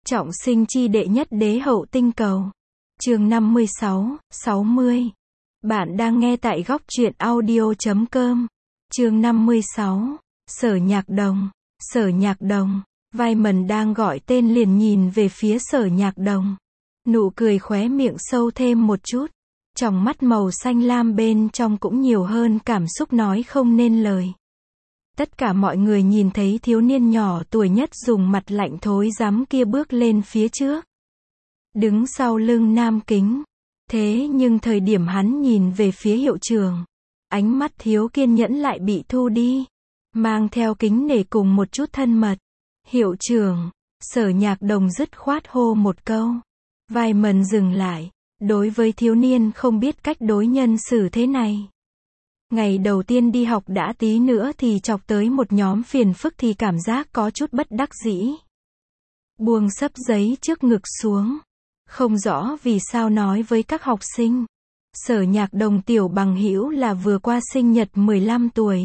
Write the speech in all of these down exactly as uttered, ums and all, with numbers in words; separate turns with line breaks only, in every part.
Trọng sinh chi đệ nhất đế hậu tinh cầu. Chương năm mươi sáu, sáu mươi. Bạn đang nghe tại góc truyện audio chấm com. Chương năm mươi sáu. Sở Nhạc Đồng. Sở Nhạc Đồng. Wyman đang gọi tên liền nhìn về phía Sở Nhạc Đồng. Nụ cười khóe miệng sâu thêm một chút. Tròng mắt màu xanh lam bên trong cũng nhiều hơn cảm xúc nói không nên lời. Tất cả mọi người nhìn thấy thiếu niên nhỏ tuổi nhất dùng mặt lạnh thối rắm kia bước lên phía trước. Đứng sau lưng Nam Kính. Thế nhưng thời điểm hắn nhìn về phía hiệu trưởng, ánh mắt thiếu kiên nhẫn lại bị thu đi, mang theo kính nể cùng một chút thân mật. Hiệu trưởng, Sở Nhạc Đồng dứt khoát hô một câu. Wyman dừng lại, đối với thiếu niên không biết cách đối nhân xử thế này. Ngày đầu tiên đi học đã tí nữa thì chọc tới một nhóm phiền phức thì cảm giác có chút bất đắc dĩ. Buông xấp giấy trước ngực xuống. Không rõ vì sao nói với các học sinh. Sở Nhạc Đồng tiểu bằng hữu là vừa qua sinh nhật mười lăm tuổi.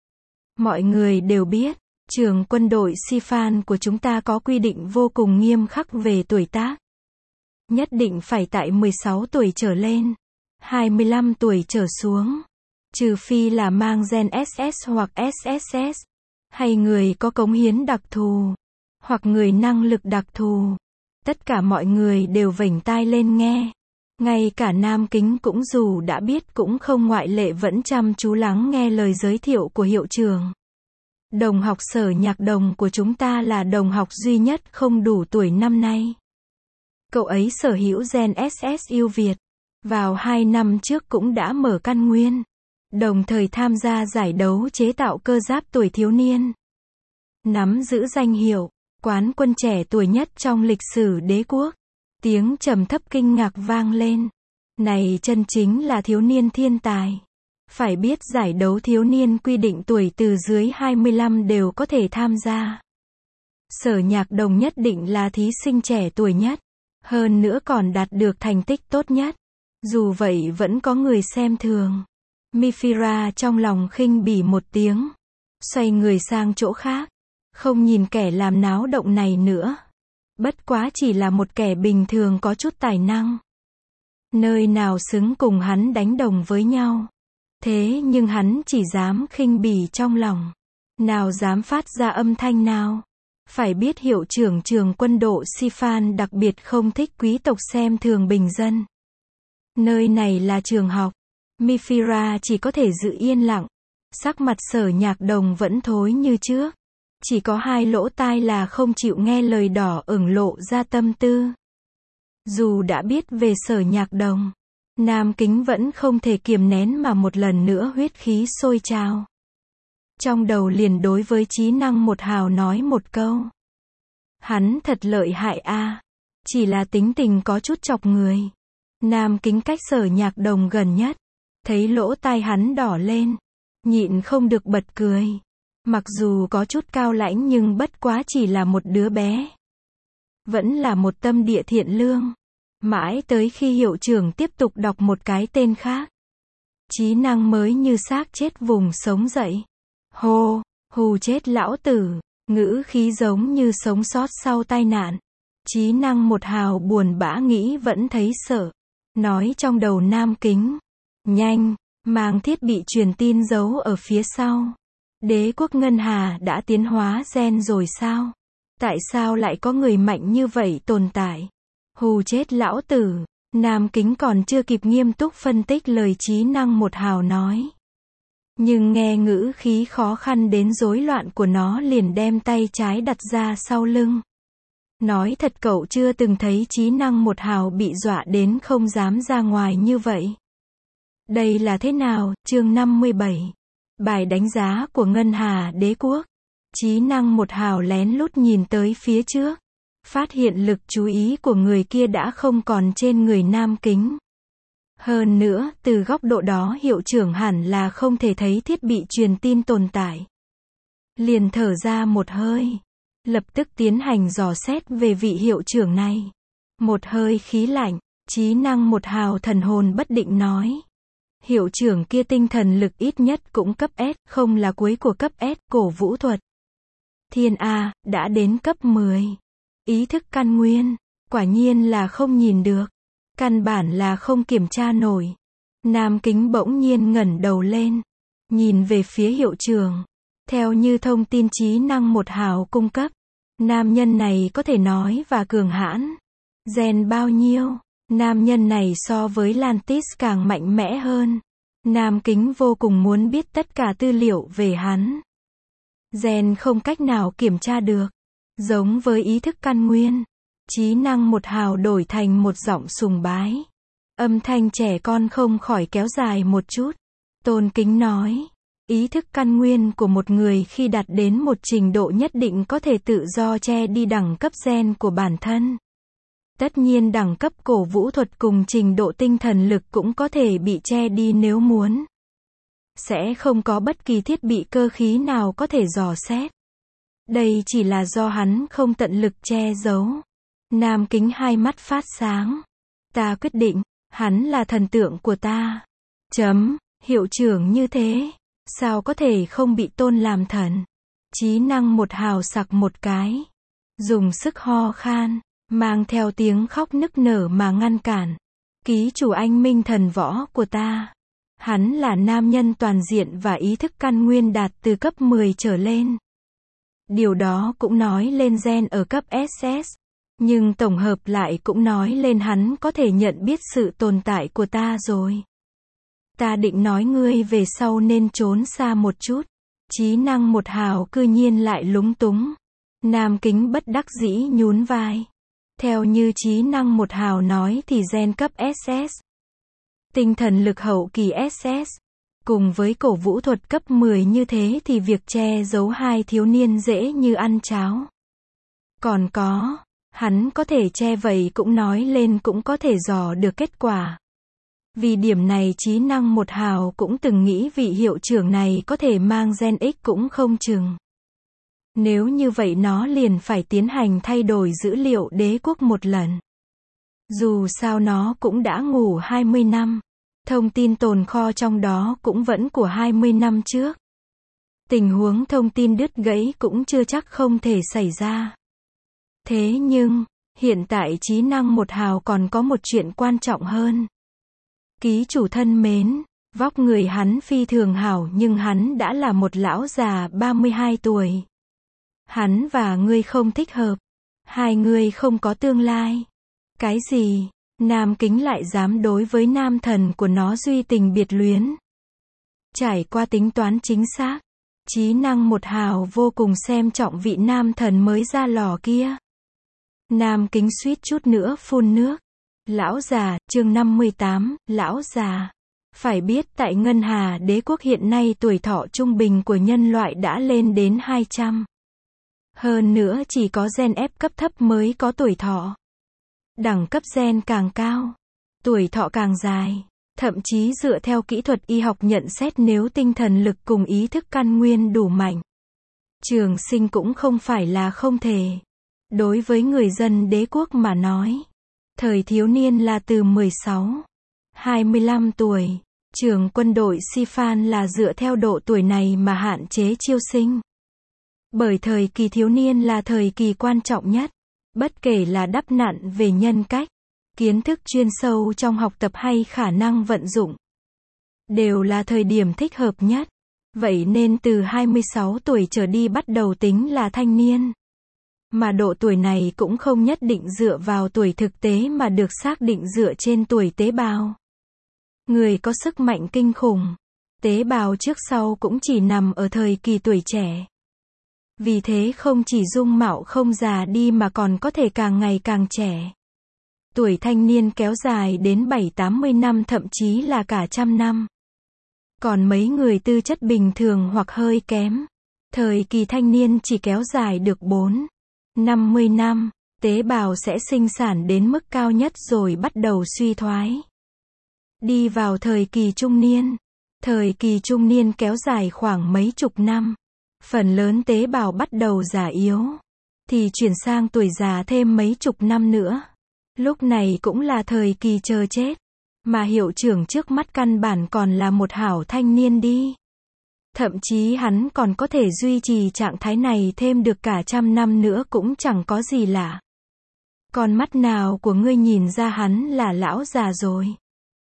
Mọi người đều biết, trường quân đội Sifan của chúng ta có quy định vô cùng nghiêm khắc về tuổi tác. Nhất định phải tại mười sáu tuổi trở lên, hai mươi lăm tuổi trở xuống. Trừ phi là mang gen ét ét hoặc ét ét ét, hay người có cống hiến đặc thù, hoặc người năng lực đặc thù. Tất cả mọi người đều vểnh tai lên nghe. Ngay cả Nam Kính cũng dù đã biết cũng không ngoại lệ vẫn chăm chú lắng nghe lời giới thiệu của hiệu trưởng. Đồng học Sở Nhạc Đồng của chúng ta là đồng học duy nhất không đủ tuổi năm nay. Cậu ấy sở hữu gen ét ét ưu việt. Vào hai năm trước cũng đã mở căn nguyên. Đồng thời tham gia giải đấu chế tạo cơ giáp tuổi thiếu niên. Nắm giữ danh hiệu quán quân trẻ tuổi nhất trong lịch sử đế quốc. Tiếng trầm thấp kinh ngạc vang lên. Này chân chính là thiếu niên thiên tài. Phải biết giải đấu thiếu niên quy định tuổi từ dưới hai mươi lăm đều có thể tham gia. Sở Nhạc Đồng nhất định là thí sinh trẻ tuổi nhất. Hơn nữa còn đạt được thành tích tốt nhất. Dù vậy vẫn có người xem thường. Mifira trong lòng khinh bỉ một tiếng. Xoay người sang chỗ khác. Không nhìn kẻ làm náo động này nữa. Bất quá chỉ là một kẻ bình thường có chút tài năng. Nơi nào xứng cùng hắn đánh đồng với nhau. Thế nhưng hắn chỉ dám khinh bỉ trong lòng. Nào dám phát ra âm thanh nào. Phải biết hiệu trưởng trường quân đội Sifan đặc biệt không thích quý tộc xem thường bình dân. Nơi này là trường học. Mifira chỉ có thể giữ yên lặng. Sắc mặt Sở Nhạc Đồng vẫn thối như trước. Chỉ có hai lỗ tai là không chịu nghe lời đỏ ửng lộ ra tâm tư. Dù đã biết về Sở Nhạc Đồng, Nam Kính vẫn không thể kiềm nén mà một lần nữa huyết khí sôi trào. Trong đầu liền đối với trí năng một hào nói một câu. Hắn thật lợi hại a, chỉ là tính tình có chút chọc người. Nam Kính cách Sở Nhạc Đồng gần nhất, thấy lỗ tai hắn đỏ lên, nhịn không được bật cười. Mặc dù có chút cao lãnh nhưng bất quá chỉ là một đứa bé. Vẫn là một tâm địa thiện lương. Mãi tới khi hiệu trưởng tiếp tục đọc một cái tên khác. Trí năng mới như xác chết vùng sống dậy. Hô, hù chết lão tử, ngữ khí giống như sống sót sau tai nạn. Trí năng một hào buồn bã nghĩ vẫn thấy sợ. Nói trong đầu Nam Kính. Nhanh, mang thiết bị truyền tin giấu ở phía sau. Đế quốc Ngân Hà đã tiến hóa gen rồi sao? Tại sao lại có người mạnh như vậy tồn tại? Hù chết lão tử. Nam Kính còn chưa kịp nghiêm túc phân tích lời trí năng một hào nói. Nhưng nghe ngữ khí khó khăn đến rối loạn của nó liền đem tay trái đặt ra sau lưng. Nói thật cậu chưa từng thấy trí năng một hào bị dọa đến không dám ra ngoài như vậy. Đây là thế nào? Chương năm mươi bảy. Bài đánh giá của Ngân Hà đế quốc. Trí năng một hào lén lút nhìn tới phía trước. Phát hiện lực chú ý của người kia đã không còn trên người Nam Kính. Hơn nữa, từ góc độ đó hiệu trưởng hẳn là không thể thấy thiết bị truyền tin tồn tại. Liền thở ra một hơi. Lập tức tiến hành dò xét về vị hiệu trưởng này. Một hơi khí lạnh, trí năng một hào thần hồn bất định nói. Hiệu trưởng kia tinh thần lực ít nhất cũng cấp S, không là cuối của cấp S, cổ vũ thuật. Thiên A, đã đến cấp mười. Ý thức căn nguyên, quả nhiên là không nhìn được. Căn bản là không kiểm tra nổi. Nam Kính bỗng nhiên ngẩng đầu lên, nhìn về phía hiệu trưởng. Theo như thông tin trí năng một hào cung cấp, nam nhân này có thể nói và cường hãn. Gen bao nhiêu? Nam nhân này so với Lantis càng mạnh mẽ hơn. Nam Kính vô cùng muốn biết tất cả tư liệu về hắn. Gen không cách nào kiểm tra được. Giống với ý thức căn nguyên. Trí năng một hào đổi thành một giọng sùng bái. Âm thanh trẻ con không khỏi kéo dài một chút. Tôn kính nói. Ý thức căn nguyên của một người khi đạt đến một trình độ nhất định có thể tự do che đi đẳng cấp gen của bản thân. Tất nhiên đẳng cấp cổ vũ thuật cùng trình độ tinh thần lực cũng có thể bị che đi nếu muốn. Sẽ không có bất kỳ thiết bị cơ khí nào có thể dò xét. Đây chỉ là do hắn không tận lực che giấu. Nam Kính hai mắt phát sáng. Ta quyết định, hắn là thần tượng của ta. Chấm, hiệu trưởng như thế, sao có thể không bị tôn làm thần? Trí năng một hào sặc một cái. Dùng sức ho khan, mang theo tiếng khóc nức nở mà ngăn cản. Ký chủ anh minh thần võ của ta. Hắn là nam nhân toàn diện và ý thức căn nguyên đạt từ cấp mười trở lên. Điều đó cũng nói lên gen ở cấp ét ét. Nhưng tổng hợp lại cũng nói lên hắn có thể nhận biết sự tồn tại của ta rồi. Ta định nói ngươi về sau nên trốn xa một chút. Trí năng một hào cư nhiên lại lúng túng. Nam Kính bất đắc dĩ nhún vai. Theo như trí năng một hào nói thì gen cấp ét ét. Tinh thần lực hậu kỳ ét ét. Cùng với cổ vũ thuật cấp mười như thế thì việc che giấu hai thiếu niên dễ như ăn cháo. Còn có, hắn có thể che vậy cũng nói lên cũng có thể dò được kết quả. Vì điểm này trí năng một hào cũng từng nghĩ vị hiệu trưởng này có thể mang gen X cũng không chừng. Nếu như vậy nó liền phải tiến hành thay đổi dữ liệu đế quốc một lần. Dù sao nó cũng đã ngủ hai mươi năm. Thông tin tồn kho trong đó cũng vẫn của hai mươi năm trước. Tình huống thông tin đứt gãy cũng chưa chắc không thể xảy ra. Thế nhưng, hiện tại trí năng một hào còn có một chuyện quan trọng hơn. Ký chủ thân mến, vóc người hắn phi thường hảo nhưng hắn đã là một lão già ba mươi hai tuổi. Hắn và ngươi không thích hợp. Hai người không có tương lai. Cái gì? Nam Kính lại dám đối với nam thần của nó duy tình biệt luyến. Trải qua tính toán chính xác, trí năng một hào vô cùng xem trọng vị nam thần mới ra lò kia. Nam Kính suýt chút nữa phun nước. Lão già, chương năm mươi tám, lão già. Phải biết tại Ngân Hà Đế quốc hiện nay tuổi thọ trung bình của nhân loại đã lên đến hai trăm. Hơn nữa chỉ có gen F cấp thấp mới có tuổi thọ. Đẳng cấp gen càng cao, tuổi thọ càng dài. Thậm chí dựa theo kỹ thuật y học nhận xét nếu tinh thần lực cùng ý thức căn nguyên đủ mạnh, trường sinh cũng không phải là không thể. Đối với người dân đế quốc mà nói, thời thiếu niên là từ mười sáu, hai mươi lăm tuổi. Trường quân đội Sifan là dựa theo độ tuổi này mà hạn chế chiêu sinh. Bởi thời kỳ thiếu niên là thời kỳ quan trọng nhất. Bất kể là đắp nặn về nhân cách, kiến thức chuyên sâu trong học tập hay khả năng vận dụng, đều là thời điểm thích hợp nhất. Vậy nên từ hai mươi sáu tuổi trở đi bắt đầu tính là thanh niên. Mà độ tuổi này cũng không nhất định dựa vào tuổi thực tế mà được xác định dựa trên tuổi tế bào. Người có sức mạnh kinh khủng, tế bào trước sau cũng chỉ nằm ở thời kỳ tuổi trẻ. Vì thế không chỉ dung mạo không già đi mà còn có thể càng ngày càng trẻ. Tuổi thanh niên kéo dài đến bảy tám mươi năm thậm chí là cả trăm năm. Còn mấy người tư chất bình thường hoặc hơi kém, thời kỳ thanh niên chỉ kéo dài được bốn, năm mươi năm, tế bào sẽ sinh sản đến mức cao nhất rồi bắt đầu suy thoái. Đi vào thời kỳ trung niên. Thời kỳ trung niên kéo dài khoảng mấy chục năm. Phần lớn tế bào bắt đầu già yếu. Thì chuyển sang tuổi già thêm mấy chục năm nữa. Lúc này cũng là thời kỳ chờ chết. Mà hiệu trưởng trước mắt căn bản còn là một hảo thanh niên đi. Thậm chí hắn còn có thể duy trì trạng thái này thêm được cả trăm năm nữa cũng chẳng có gì lạ. Con mắt nào của ngươi nhìn ra hắn là lão già rồi?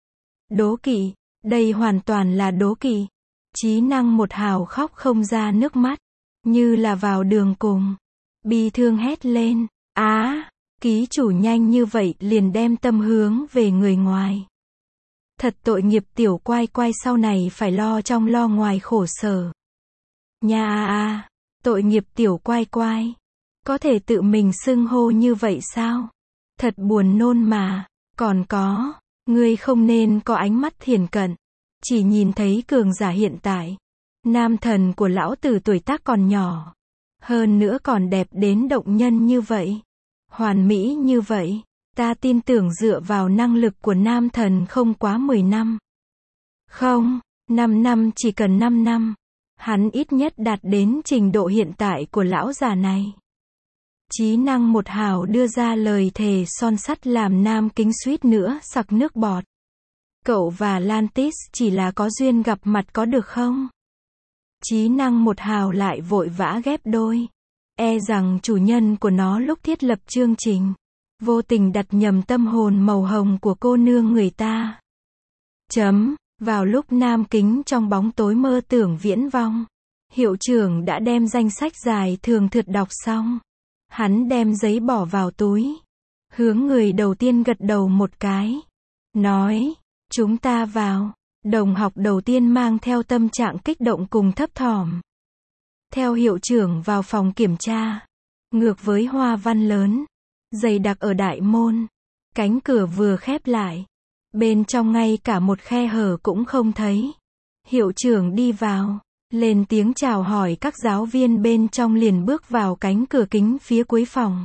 Đố kỵ, đây hoàn toàn là đố kỵ. Trí năng một hào khóc không ra nước mắt, như là vào đường cùng. Bi thương hét lên, á, ký chủ nhanh như vậy liền đem tâm hướng về người ngoài. Thật tội nghiệp tiểu quai quai sau này phải lo trong lo ngoài khổ sở. Nha a a, tội nghiệp tiểu quai quai. Có thể tự mình xưng hô như vậy sao? Thật buồn nôn mà. Còn có, ngươi không nên có ánh mắt thiển cận. Chỉ nhìn thấy cường giả hiện tại. Nam thần của lão tử tuổi tác còn nhỏ. Hơn nữa còn đẹp đến động nhân như vậy. Hoàn mỹ như vậy. Ta tin tưởng dựa vào năng lực của nam thần không quá mười năm. Không, năm năm chỉ cần năm năm. Hắn ít nhất đạt đến trình độ hiện tại của lão già này. Trí năng một hào đưa ra lời thề son sắt làm Nam Kính suýt nữa sặc nước bọt. Cậu và Lantis chỉ là có duyên gặp mặt có được không? Trí năng một hào lại vội vã ghép đôi. E rằng chủ nhân của nó lúc thiết lập chương trình, vô tình đặt nhầm tâm hồn màu hồng của cô nương người ta. Chấm, vào lúc Nam Kính trong bóng tối mơ tưởng viễn vong, hiệu trưởng đã đem danh sách dài thường thượt đọc xong. Hắn đem giấy bỏ vào túi. Hướng người đầu tiên gật đầu một cái. Nói, chúng ta vào. Đồng học đầu tiên mang theo tâm trạng kích động cùng thấp thỏm. Theo hiệu trưởng vào phòng kiểm tra. Ngược với hoa văn lớn. Dày đặc ở đại môn. Cánh cửa vừa khép lại. Bên trong ngay cả một khe hở cũng không thấy. Hiệu trưởng đi vào. Lên tiếng chào hỏi các giáo viên bên trong liền bước vào cánh cửa kính phía cuối phòng.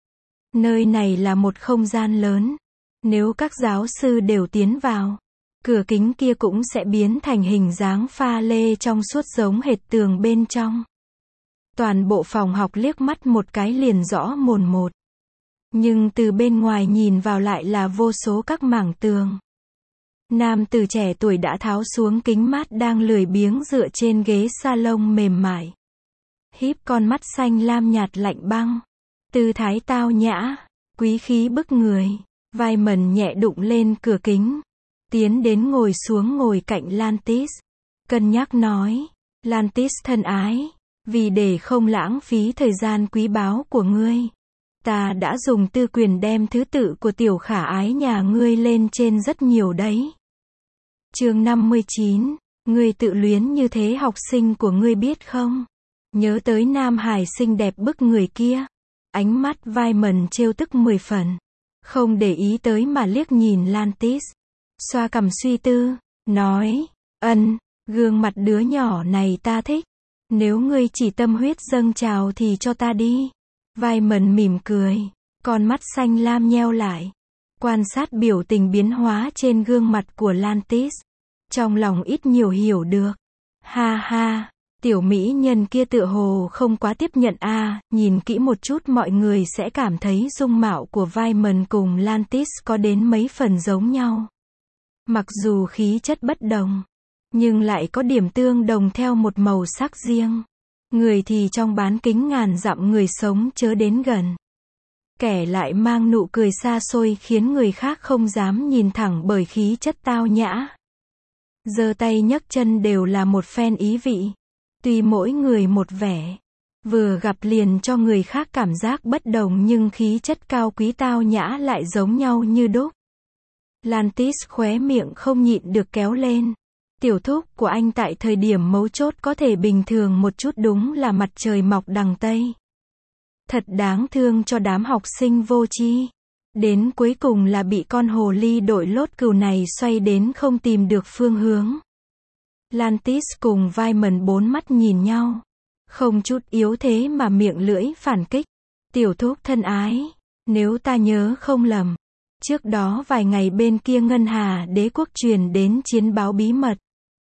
Nơi này là một không gian lớn. Nếu các giáo sư đều tiến vào, cửa kính kia cũng sẽ biến thành hình dáng pha lê trong suốt giống hệt tường bên trong. Toàn bộ phòng học liếc mắt một cái liền rõ mồn một. Nhưng từ bên ngoài nhìn vào lại là vô số các mảng tường. Nam tử trẻ tuổi đã tháo xuống kính mát đang lười biếng dựa trên ghế salon mềm mại. Híp con mắt xanh lam nhạt lạnh băng. Tư thái tao nhã, quý khí bức người. Vai mần nhẹ đụng lên cửa kính. Tiến đến ngồi xuống ngồi cạnh Lantis. Cân nhắc nói, Lantis thân ái, vì để không lãng phí thời gian quý báu của ngươi, ta đã dùng tư quyền đem thứ tự của tiểu khả ái nhà ngươi lên trên rất nhiều đấy. Chương năm mươi chín, ngươi tự luyến như thế học sinh của ngươi biết không? Nhớ tới Nam Hải xinh đẹp bức người kia. Ánh mắt vai mần trêu tức mười phần. Không để ý tới mà liếc nhìn Lantis. Xoa cằm suy tư, nói, ân, gương mặt đứa nhỏ này ta thích. Nếu ngươi chỉ tâm huyết dâng trào thì cho ta đi. Vai mần mỉm cười, con mắt xanh lam nheo lại. Quan sát biểu tình biến hóa trên gương mặt của Lantis. Trong lòng ít nhiều hiểu được. Ha ha, tiểu mỹ nhân kia tựa hồ không quá tiếp nhận a à, nhìn kỹ một chút mọi người sẽ cảm thấy dung mạo của vai mần cùng Lantis có đến mấy phần giống nhau. Mặc dù khí chất bất đồng, nhưng lại có điểm tương đồng theo một màu sắc riêng. Người thì trong bán kính ngàn dặm người sống chớ đến gần. Kẻ lại mang nụ cười xa xôi khiến người khác không dám nhìn thẳng bởi khí chất tao nhã. Giơ tay nhấc chân đều là một phen ý vị. Tuy mỗi người một vẻ. Vừa gặp liền cho người khác cảm giác bất đồng nhưng khí chất cao quý tao nhã lại giống nhau như đúc. Lantis khóe miệng không nhịn được kéo lên. Tiểu thúc của anh tại thời điểm mấu chốt có thể bình thường một chút đúng là mặt trời mọc đằng Tây. Thật đáng thương cho đám học sinh vô tri. Đến cuối cùng là bị con hồ ly đội lốt cừu này xoay đến không tìm được phương hướng. Lantis cùng vai mần bốn mắt nhìn nhau. Không chút yếu thế mà miệng lưỡi phản kích. Tiểu thúc thân ái, nếu ta nhớ không lầm. Trước đó vài ngày bên kia Ngân Hà Đế quốc truyền đến chiến báo bí mật.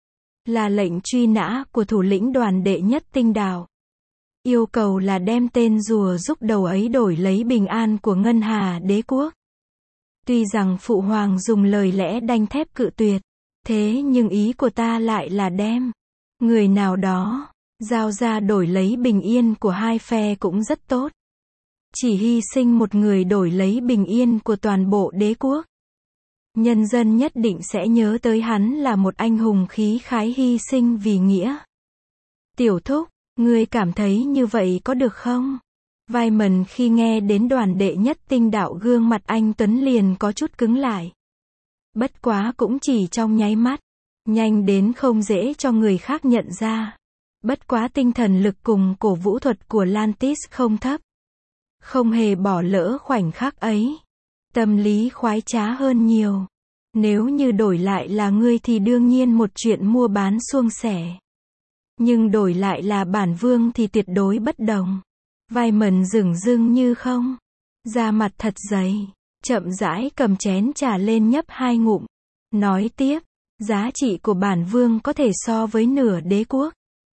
Là lệnh truy nã của thủ lĩnh đoàn đệ nhất tinh đảo. Yêu cầu là đem tên rùa rúc đầu ấy đổi lấy bình an của Ngân Hà Đế quốc. Tuy rằng phụ hoàng dùng lời lẽ đanh thép cự tuyệt, thế nhưng ý của ta lại là đem người nào đó giao ra đổi lấy bình yên của hai phe cũng rất tốt. chỉ hy sinh một người đổi lấy bình yên của toàn bộ đế quốc. Nhân dân nhất định sẽ nhớ tới hắn là một anh hùng khí khái hy sinh vì nghĩa. Tiểu thúc, ngươi cảm thấy như vậy có được không? Wyman khi nghe đến đoàn đệ nhất tinh đạo gương mặt anh Tuấn liền có chút cứng lại. Bất quá cũng chỉ trong nháy mắt. Nhanh đến không dễ cho người khác nhận ra. Bất quá tinh thần lực cùng cổ vũ thuật của Lantis không thấp. Không hề bỏ lỡ khoảnh khắc ấy. Tâm lý khoái trá hơn nhiều. Nếu như đổi lại là ngươi thì đương nhiên một chuyện mua bán suông sẻ. Nhưng đổi lại là bản vương thì tuyệt đối bất đồng. Wyman dửng dưng như không. Da mặt thật dày. Chậm rãi cầm chén trà lên nhấp hai ngụm. Nói tiếp. Giá trị của bản vương có thể so với nửa đế quốc.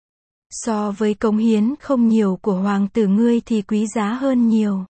So với cống hiến không nhiều của hoàng tử ngươi thì quý giá hơn nhiều.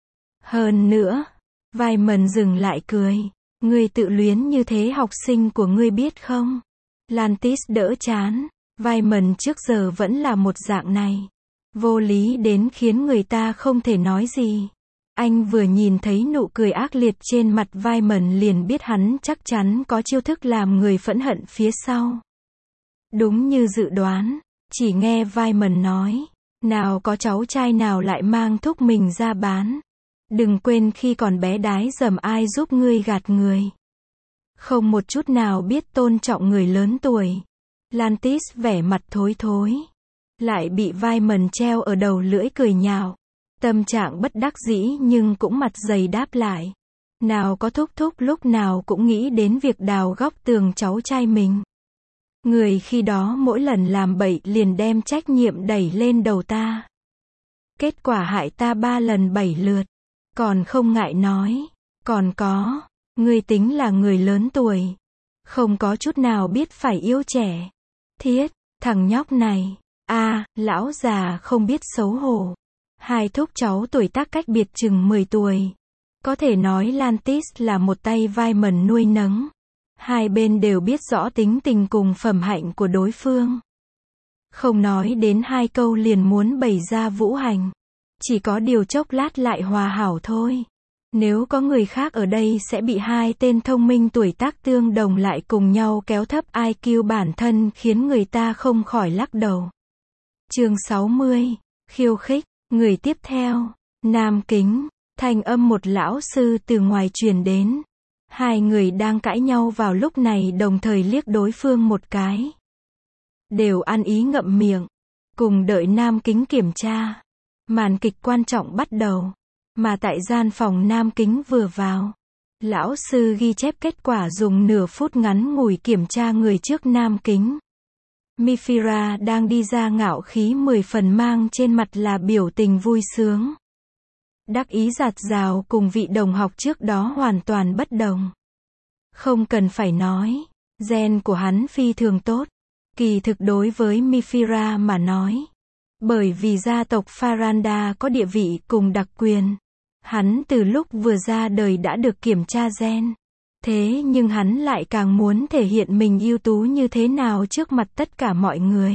Hơn nữa. Wyman dừng lại cười. Ngươi tự luyến như thế học sinh của ngươi biết không? Lantis đỡ chán. Wyman trước giờ vẫn là một dạng này. Vô lý đến khiến người ta không thể nói gì. Anh vừa nhìn thấy nụ cười ác liệt trên mặt Wyman liền biết hắn chắc chắn có chiêu thức làm người phẫn hận phía sau. Đúng như dự đoán, chỉ nghe Wyman nói, nào có cháu trai nào lại mang thúc mình ra bán. Đừng quên khi còn bé đái dầm ai giúp ngươi gạt người. Không một chút nào biết tôn trọng người lớn tuổi. Lantis vẻ mặt thối thối. Lại bị Wyman treo ở đầu lưỡi cười nhạo. Tâm trạng bất đắc dĩ nhưng cũng mặt dày đáp lại. Nào có thúc thúc lúc nào cũng nghĩ đến việc đào góc tường cháu trai mình. Người khi đó mỗi lần làm bậy liền đem trách nhiệm đẩy lên đầu ta. Kết quả hại ta ba lần bảy lượt. Còn không ngại nói. Còn có. Ngươi tính là người lớn tuổi. Không có chút nào biết phải yêu trẻ. Thiết, thằng nhóc này. À, lão già không biết xấu hổ. Hai thúc cháu tuổi tác cách biệt chừng mười tuổi. Có thể nói Lantis là một tay Wyman nuôi nấng. Hai bên đều biết rõ tính tình cùng phẩm hạnh của đối phương. Không nói đến hai câu liền muốn bày ra vũ hành. Chỉ có điều chốc lát lại hòa hảo thôi. Nếu có người khác ở đây sẽ bị hai tên thông minh tuổi tác tương đồng lại cùng nhau kéo thấp i kiu bản thân khiến người ta không khỏi lắc đầu. Chương sáu mươi. Khiêu khích. Người tiếp theo. Nam Kính. Thanh âm một lão sư từ ngoài truyền đến. Hai người đang cãi nhau vào lúc này đồng thời liếc đối phương một cái. Đều ăn ý ngậm miệng. Cùng đợi Nam Kính kiểm tra. Màn kịch quan trọng bắt đầu. Mà tại gian phòng Nam Kính vừa vào. Lão sư ghi chép kết quả dùng nửa phút ngắn ngủi kiểm tra người trước Nam Kính. Mifira đang đi ra ngạo khí mười phần mang trên mặt là biểu tình vui sướng. Đắc ý dạt dào cùng vị đồng học trước đó hoàn toàn bất đồng. Không cần phải nói, gen của hắn phi thường tốt. Kỳ thực đối với Mifira mà nói. Bởi vì gia tộc Faranda có địa vị cùng đặc quyền. Hắn từ lúc vừa ra đời đã được kiểm tra gen. Thế nhưng hắn lại càng muốn thể hiện mình ưu tú như thế nào trước mặt tất cả mọi người.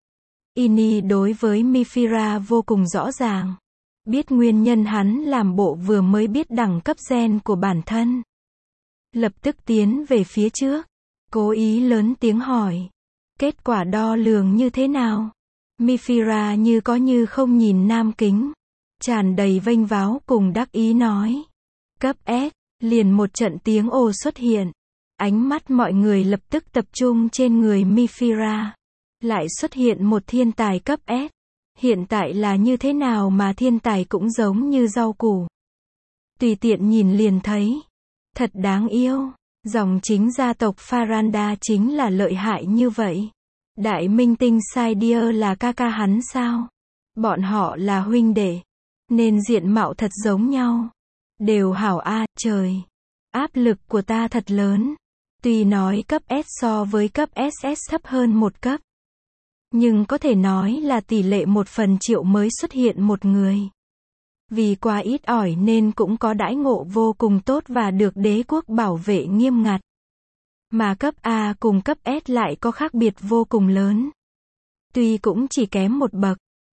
Ini đối với Mifira vô cùng rõ ràng. Biết nguyên nhân hắn làm bộ vừa mới biết đẳng cấp gen của bản thân. Lập tức tiến về phía trước. Cố ý lớn tiếng hỏi. Kết quả đo lường như thế nào? Mifira như có như không nhìn Nam Kính. Tràn đầy vênh váo cùng đắc ý nói. Cấp S. Liền một trận tiếng ồ xuất hiện. Ánh mắt mọi người lập tức tập trung trên người Mifira. Lại xuất hiện một thiên tài cấp S. Hiện tại là như thế nào mà thiên tài cũng giống như rau củ. Tùy tiện nhìn liền thấy. Thật đáng yêu. Dòng chính gia tộc Faranda chính là lợi hại như vậy. Đại minh tinh Saidia là ca ca hắn sao? Bọn họ là huynh đệ. Nên diện mạo thật giống nhau. Đều hảo a, à, trời. Áp lực của ta thật lớn. Tuy nói cấp S so với cấp ét ét thấp hơn một cấp. Nhưng có thể nói là tỷ lệ một phần triệu mới xuất hiện một người. Vì quá ít ỏi nên cũng có đãi ngộ vô cùng tốt và được đế quốc bảo vệ nghiêm ngặt. Mà cấp A cùng cấp S lại có khác biệt vô cùng lớn. Tuy cũng chỉ kém một bậc.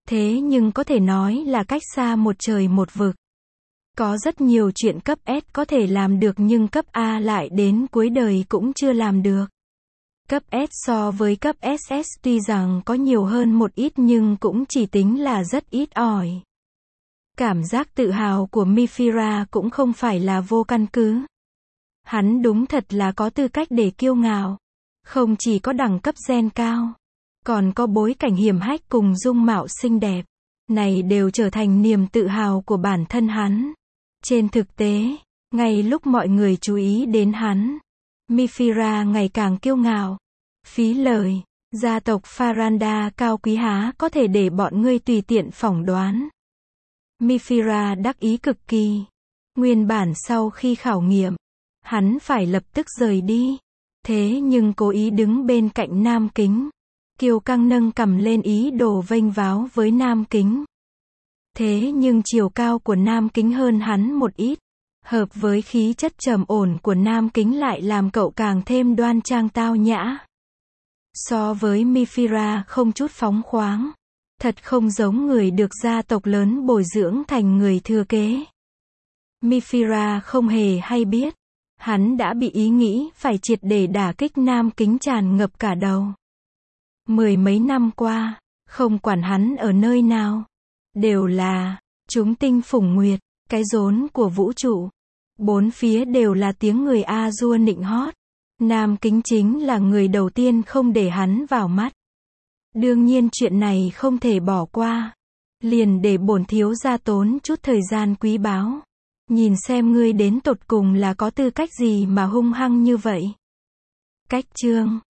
Thế nhưng có thể nói là cách xa một trời một vực. Có rất nhiều chuyện cấp S có thể làm được nhưng cấp A lại đến cuối đời cũng chưa làm được. Cấp S so với cấp ét ét tuy rằng có nhiều hơn một ít nhưng cũng chỉ tính là rất ít ỏi. Cảm giác tự hào của Mifira cũng không phải là vô căn cứ. Hắn đúng thật là có tư cách để kiêu ngạo. Không chỉ có đẳng cấp gen cao, còn có bối cảnh hiểm hách cùng dung mạo xinh đẹp. Này đều trở thành niềm tự hào của bản thân hắn. Trên thực tế, ngay lúc mọi người chú ý đến hắn, Mifira ngày càng kiêu ngạo. Phí lời, gia tộc Faranda cao quý há có thể để bọn ngươi tùy tiện phỏng đoán. Mifira đắc ý cực kỳ. Nguyên bản sau khi khảo nghiệm, hắn phải lập tức rời đi. Thế nhưng cố ý đứng bên cạnh Nam Kính. Kiêu căng nâng cầm lên ý đồ vênh váo với Nam Kính. Thế nhưng chiều cao của Nam Kính hơn hắn một ít. Hợp với khí chất trầm ổn của Nam Kính lại làm cậu càng thêm đoan trang tao nhã. So với Mifira không chút phóng khoáng. Thật không giống người được gia tộc lớn bồi dưỡng thành người thừa kế. Mifira không hề hay biết. Hắn đã bị ý nghĩ phải triệt để đả kích Nam Kính tràn ngập cả đầu. Mười mấy năm qua, không quản hắn ở nơi nào, đều là chúng tinh phủng nguyệt, cái rốn của vũ trụ. Bốn phía đều là tiếng người A-dua nịnh hót. Nam Kính chính là người đầu tiên không để hắn vào mắt. Đương nhiên chuyện này không thể bỏ qua. Liền để bổn thiếu gia tốn chút thời gian quý báu. Nhìn xem ngươi đến tột cùng là có tư cách gì mà hung hăng như vậy. Cách chương